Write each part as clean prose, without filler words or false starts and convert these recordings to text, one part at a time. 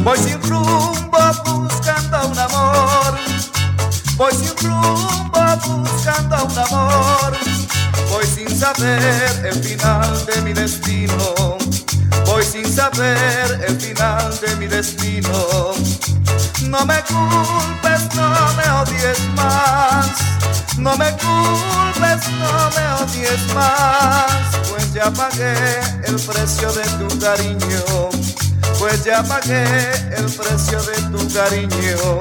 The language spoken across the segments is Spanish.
Voy sin rumbo buscando un amor, voy sin rumbo buscando un amor, voy sin saber el final de mi destino, voy sin saber el final de mi destino. No me culpes, no me odies más, no me culpes, no me odies más, pues ya pagué el precio de tu cariño, pues ya pagué el precio de tu cariño.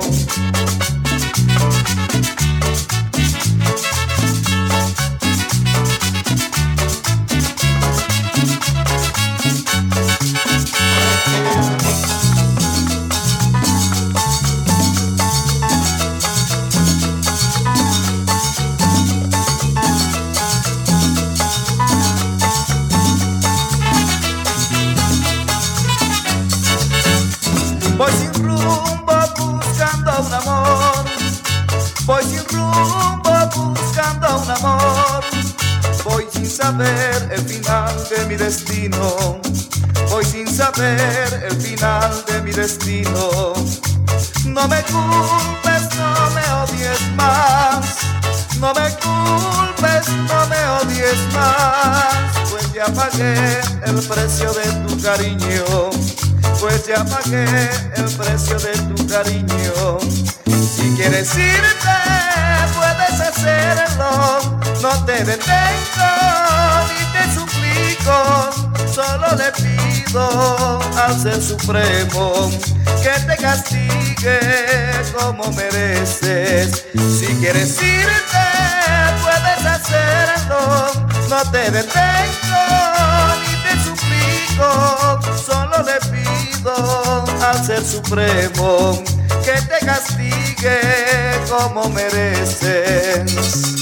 Voy sin rumbo buscando un amor, voy sin rumbo buscando un amor, voy sin saber el final de mi destino, voy sin saber el final de mi destino. No me culpes, no me odies más, no me culpes, no me odies más, pues ya pagué el precio de tu cariño, pues ya pagué el precio de tu cariño. Si quieres irte, puedes hacerlo, no te detengo ni te suplico, solo le pido al Ser Supremo que te castigue como mereces. Si quieres irte, puedes hacerlo, no te detengo ni te suplico, solo le pido al Ser Supremo que te castigue como mereces.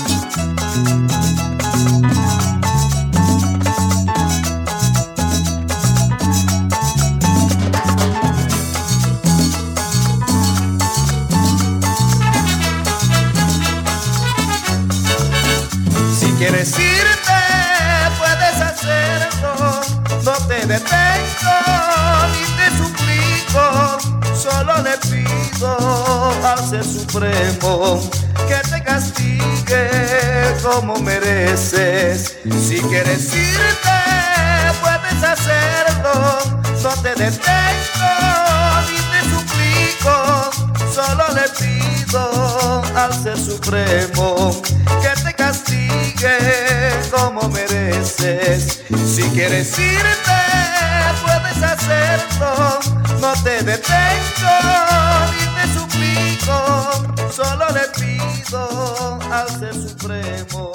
Si quieres irte, puedes hacerlo, no te detengo ni te suplico, solo le pido al Ser Supremo que te castigue como mereces. Si quieres irte, puedes hacerlo, no te detengo ni te suplico, solo le pido al Ser Supremo que te castigue como mereces. Si quieres irte, puedes hacerlo, no te detengo ni te suplico, solo le pido al Ser Supremo